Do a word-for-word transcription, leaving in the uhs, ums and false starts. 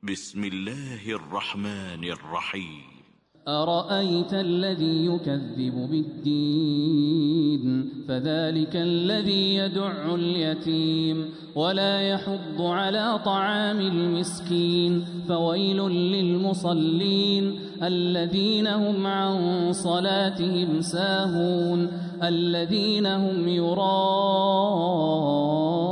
بسم الله الرحمن الرحيم. أرأيت الذي يكذب بالدين فذلك الذي يدع اليتيم ولا يحض على طعام المسكين فويل للمصلين الذين هم عن صلاتهم ساهون الذين هم يراءون